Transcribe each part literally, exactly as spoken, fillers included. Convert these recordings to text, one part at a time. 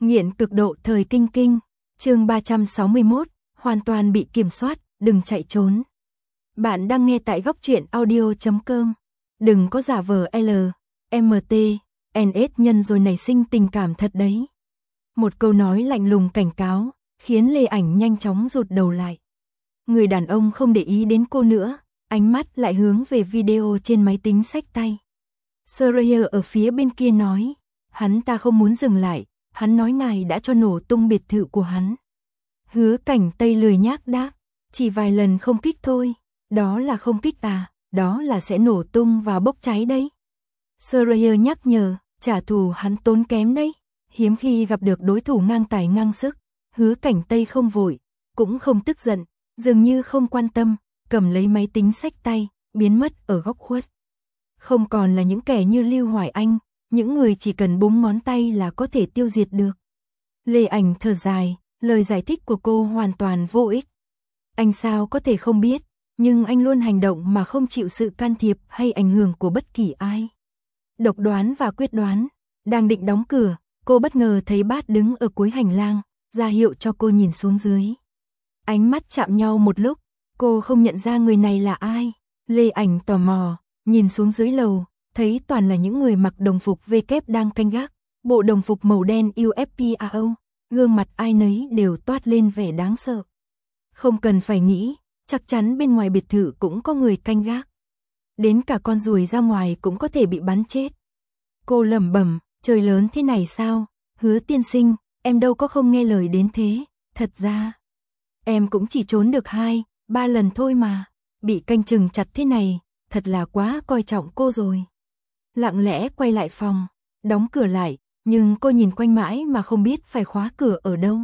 Nghiện cực độ thời kinh kinh, chương ba trăm sáu mươi mốt, hoàn toàn bị kiểm soát, đừng chạy trốn. Bạn đang nghe tại góc truyện audio chấm com. Đừng có giả vờ L, M T, N S nhân rồi nảy sinh tình cảm thật đấy. Một câu nói lạnh lùng cảnh cáo, khiến Lê Ảnh nhanh chóng rụt đầu lại. Người đàn ông không để ý đến cô nữa, ánh mắt lại hướng về video trên máy tính xách tay. Sawyer ở phía bên kia nói, hắn ta không muốn dừng lại, hắn nói ngài đã cho nổ tung biệt thự của hắn. Hứa Cảnh Tây lười nhác đáp, chỉ vài lần không kích thôi, đó là không kích à, đó là sẽ nổ tung và bốc cháy đấy. Sawyer nhắc nhở, trả thù hắn tốn kém đấy, hiếm khi gặp được đối thủ ngang tài ngang sức. Hứa Cảnh Tây không vội, cũng không tức giận, dường như không quan tâm, cầm lấy máy tính xách tay, biến mất ở góc khuất. Không còn là những kẻ như Lưu Hoài Anh, những người chỉ cần búng ngón tay là có thể tiêu diệt được. Lê Ảnh thở dài, lời giải thích của cô hoàn toàn vô ích. Anh sao có thể không biết, nhưng anh luôn hành động mà không chịu sự can thiệp hay ảnh hưởng của bất kỳ ai. Độc đoán và quyết đoán, đang định đóng cửa, cô bất ngờ thấy Bát đứng ở cuối hành lang, ra hiệu cho cô nhìn xuống dưới. Ánh mắt chạm nhau một lúc, cô không nhận ra người này là ai. Lê Ảnh tò mò, nhìn xuống dưới lầu, thấy toàn là những người mặc đồng phục V kép đang canh gác, bộ đồng phục màu đen U F P A O, gương mặt ai nấy đều toát lên vẻ đáng sợ. Không cần phải nghĩ, chắc chắn bên ngoài biệt thự cũng có người canh gác. Đến cả con ruồi ra ngoài cũng có thể bị bắn chết. Cô lẩm bẩm, trời lớn thế này sao, Hứa tiên sinh, em đâu có không nghe lời đến thế, thật ra em cũng chỉ trốn được hai, ba lần thôi mà, bị canh chừng chặt thế này, thật là quá coi trọng cô rồi. Lặng lẽ quay lại phòng, đóng cửa lại, nhưng cô nhìn quanh mãi mà không biết phải khóa cửa ở đâu.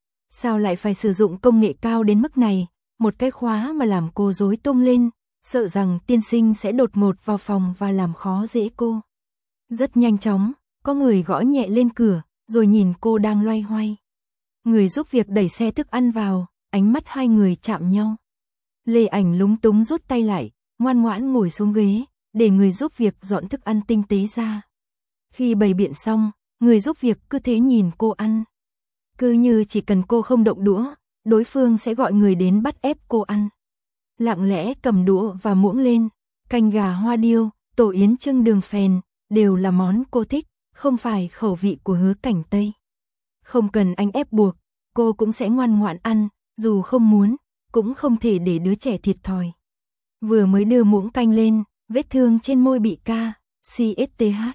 Sao lại phải sử dụng công nghệ cao đến mức này, một cái khóa mà làm cô rối tung lên, sợ rằng tiên sinh sẽ đột ngột vào phòng và làm khó dễ cô. Rất nhanh chóng, có người gõ nhẹ lên cửa, rồi nhìn cô đang loay hoay. Người giúp việc đẩy xe thức ăn vào, ánh mắt hai người chạm nhau. Lê Ảnh lúng túng rút tay lại, ngoan ngoãn ngồi xuống ghế, để người giúp việc dọn thức ăn tinh tế ra. Khi bày biện xong, người giúp việc cứ thế nhìn cô ăn. Cứ như chỉ cần cô không động đũa, đối phương sẽ gọi người đến bắt ép cô ăn. Lặng lẽ cầm đũa và muỗng lên, canh gà hoa điêu, tổ yến trưng đường phèn, đều là món cô thích, không phải khẩu vị của Hứa Cảnh Tây. Không cần anh ép buộc, cô cũng sẽ ngoan ngoãn ăn, dù không muốn, cũng không thể để đứa trẻ thiệt thòi. Vừa mới đưa muỗng canh lên, vết thương trên môi bị ca, xê ét tê hát.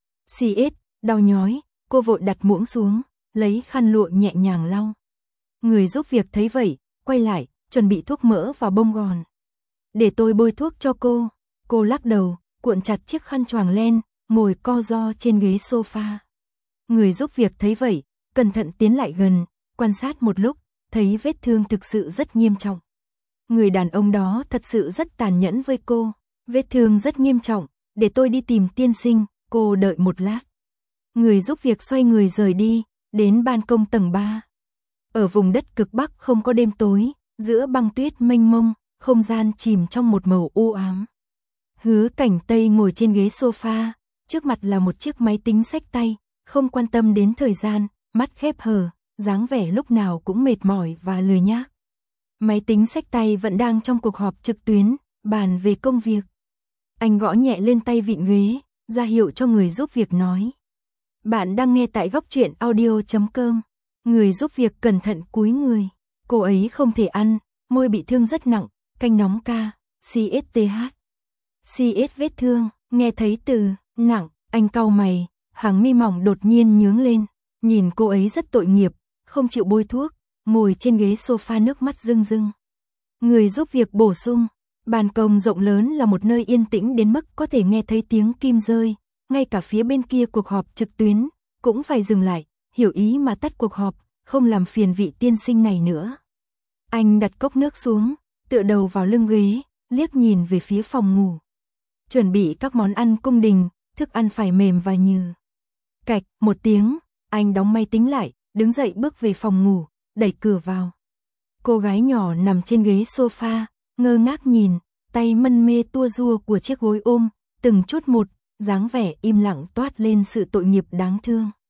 xê ét, đau nhói, cô vội đặt muỗng xuống, lấy khăn lụa nhẹ nhàng lau. Người giúp việc thấy vậy, quay lại, chuẩn bị thuốc mỡ và bông gòn. Để tôi bôi thuốc cho cô. Cô lắc đầu, cuộn chặt chiếc khăn choàng len, ngồi co ro trên ghế sofa. Người giúp việc thấy vậy, cẩn thận tiến lại gần, quan sát một lúc, thấy vết thương thực sự rất nghiêm trọng. Người đàn ông đó thật sự rất tàn nhẫn với cô. Vết thương rất nghiêm trọng, để tôi đi tìm tiên sinh, cô đợi một lát. Người giúp việc xoay người rời đi, đến ban công tầng ba. Ở vùng đất cực Bắc không có đêm tối, giữa băng tuyết mênh mông, không gian chìm trong một màu u ám. Hứa Cảnh Tây ngồi trên ghế sofa, trước mặt là một chiếc máy tính xách tay, không quan tâm đến thời gian, mắt khép hờ, dáng vẻ lúc nào cũng mệt mỏi và lười nhác. Máy tính xách tay vẫn đang trong cuộc họp trực tuyến, bàn về công việc. Anh gõ nhẹ lên tay vịn ghế, ra hiệu cho người giúp việc nói. Bạn đang nghe tại góc truyện audio chấm com. Người giúp việc cẩn thận cúi người. Cô ấy không thể ăn, môi bị thương rất nặng, canh nóng ca, xê ét tê hát. xê ét vết thương, nghe thấy từ nặng, anh cau mày, hàng mi mỏng đột nhiên nhướng lên, nhìn cô ấy rất tội nghiệp, không chịu bôi thuốc, ngồi trên ghế sofa nước mắt rưng rưng. Người giúp việc bổ sung, ban công rộng lớn là một nơi yên tĩnh đến mức có thể nghe thấy tiếng kim rơi, ngay cả phía bên kia cuộc họp trực tuyến, cũng phải dừng lại, hiểu ý mà tắt cuộc họp, không làm phiền vị tiên sinh này nữa. Anh đặt cốc nước xuống, tựa đầu vào lưng ghế, liếc nhìn về phía phòng ngủ. Chuẩn bị các món ăn cung đình, thức ăn phải mềm và nhừ. Cạch, một tiếng, anh đóng máy tính lại, đứng dậy bước về phòng ngủ, đẩy cửa vào. Cô gái nhỏ nằm trên ghế sofa, ngơ ngác nhìn, tay mân mê tua rua của chiếc gối ôm, từng chút một, dáng vẻ im lặng toát lên sự tội nghiệp đáng thương.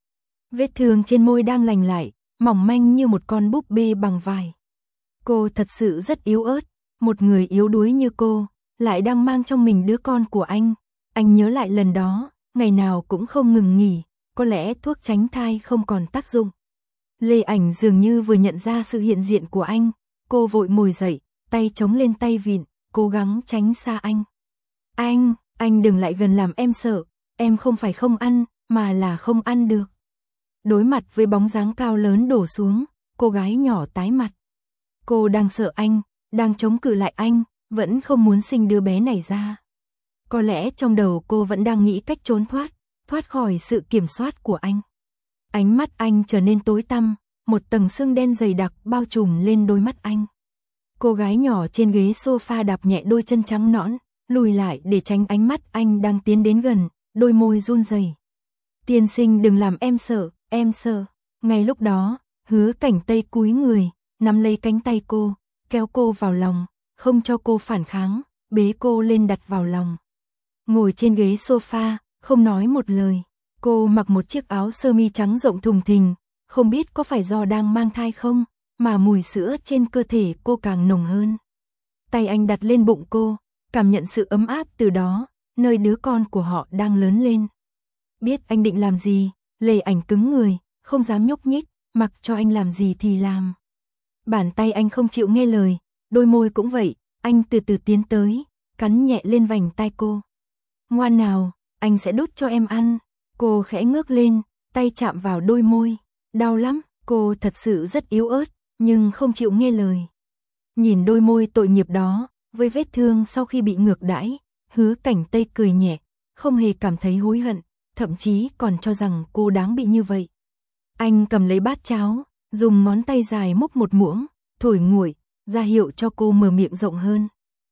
Vết thương trên môi đang lành lại, mỏng manh như một con búp bê bằng vải. Cô thật sự rất yếu ớt, một người yếu đuối như cô, lại đang mang trong mình đứa con của anh. Anh nhớ lại lần đó, ngày nào cũng không ngừng nghỉ, có lẽ thuốc tránh thai không còn tác dụng. Lê Ảnh dường như vừa nhận ra sự hiện diện của anh, cô vội ngồi dậy, tay chống lên tay vịn, cố gắng tránh xa anh. Anh, anh đừng lại gần làm em sợ, em không phải không ăn, mà là không ăn được. Đối mặt với bóng dáng cao lớn đổ xuống, cô gái nhỏ tái mặt. Cô đang sợ anh, đang chống cự lại anh, vẫn không muốn sinh đứa bé này ra. Có lẽ trong đầu cô vẫn đang nghĩ cách trốn thoát, thoát khỏi sự kiểm soát của anh. Ánh mắt anh trở nên tối tăm, một tầng sương đen dày đặc bao trùm lên đôi mắt anh. Cô gái nhỏ trên ghế sofa đạp nhẹ đôi chân trắng nõn, lùi lại để tránh ánh mắt anh đang tiến đến gần, đôi môi run rẩy. Tiên sinh đừng làm em sợ, em sợ. Ngay lúc đó, Hứa Cảnh Tây cúi người, nắm lấy cánh tay cô, kéo cô vào lòng, không cho cô phản kháng, bế cô lên đặt vào lòng. Ngồi trên ghế sofa, không nói một lời. Cô mặc một chiếc áo sơ mi trắng rộng thùng thình, không biết có phải do đang mang thai không, mà mùi sữa trên cơ thể cô càng nồng hơn. Tay anh đặt lên bụng cô, cảm nhận sự ấm áp từ đó, nơi đứa con của họ đang lớn lên. Biết anh định làm gì, Lê Ảnh cứng người, không dám nhúc nhích, mặc cho anh làm gì thì làm. Bàn tay anh không chịu nghe lời, đôi môi cũng vậy, anh từ từ tiến tới, cắn nhẹ lên vành tai cô. Ngoan nào, anh sẽ đút cho em ăn. Cô khẽ ngước lên, tay chạm vào đôi môi. Đau lắm, cô thật sự rất yếu ớt, nhưng không chịu nghe lời. Nhìn đôi môi tội nghiệp đó, với vết thương sau khi bị ngược đãi, Hứa Cảnh Tây cười nhẹ, không hề cảm thấy hối hận, thậm chí còn cho rằng cô đáng bị như vậy. Anh cầm lấy bát cháo, dùng ngón tay dài múc một muỗng, thổi nguội, ra hiệu cho cô mở miệng rộng hơn.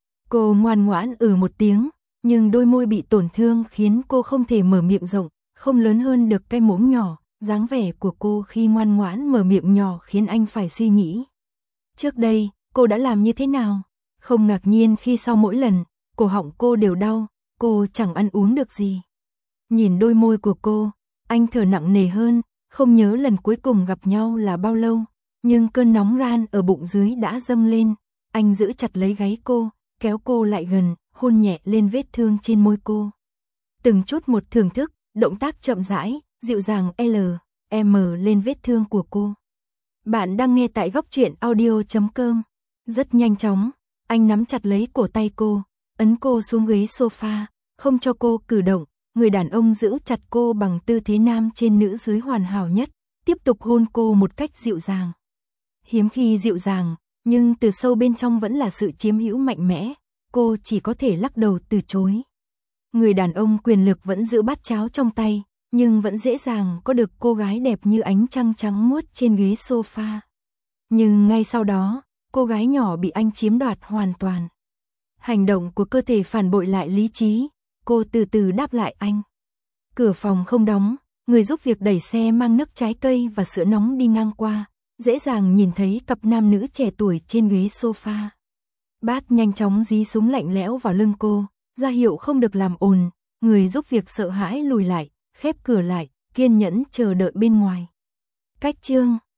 Cô ngoan ngoãn ừ một tiếng, nhưng đôi môi bị tổn thương khiến cô không thể mở miệng rộng, không lớn hơn được cái muỗng nhỏ. Dáng vẻ của cô khi ngoan ngoãn mở miệng nhỏ khiến anh phải suy nghĩ. Trước đây, cô đã làm như thế nào? Không ngạc nhiên khi sau mỗi lần, cổ họng cô đều đau, cô chẳng ăn uống được gì. Nhìn đôi môi của cô, anh thở nặng nề hơn, không nhớ lần cuối cùng gặp nhau là bao lâu, nhưng cơn nóng ran ở bụng dưới đã dâng lên. Anh giữ chặt lấy gáy cô, kéo cô lại gần, hôn nhẹ lên vết thương trên môi cô. Từng chút một thưởng thức, động tác chậm rãi, dịu dàng L, M lên vết thương của cô. Bạn đang nghe tại góc truyện audio chấm com. Rất nhanh chóng, anh nắm chặt lấy cổ tay cô, ấn cô xuống ghế sofa, không cho cô cử động. Người đàn ông giữ chặt cô bằng tư thế nam trên nữ dưới hoàn hảo nhất, tiếp tục hôn cô một cách dịu dàng. Hiếm khi dịu dàng, nhưng từ sâu bên trong vẫn là sự chiếm hữu mạnh mẽ, cô chỉ có thể lắc đầu từ chối. Người đàn ông quyền lực vẫn giữ bát cháo trong tay, nhưng vẫn dễ dàng có được cô gái đẹp như ánh trăng trắng muốt trên ghế sofa. Nhưng ngay sau đó, cô gái nhỏ bị anh chiếm đoạt hoàn toàn. Hành động của cơ thể phản bội lại lý trí, cô từ từ đáp lại anh. Cửa phòng không đóng, người giúp việc đẩy xe mang nước trái cây và sữa nóng đi ngang qua, dễ dàng nhìn thấy cặp nam nữ trẻ tuổi trên ghế sofa. Bát nhanh chóng dí súng lạnh lẽo vào lưng cô, ra hiệu không được làm ồn, người giúp việc sợ hãi lùi lại, khép cửa lại, kiên nhẫn chờ đợi bên ngoài. Cách chương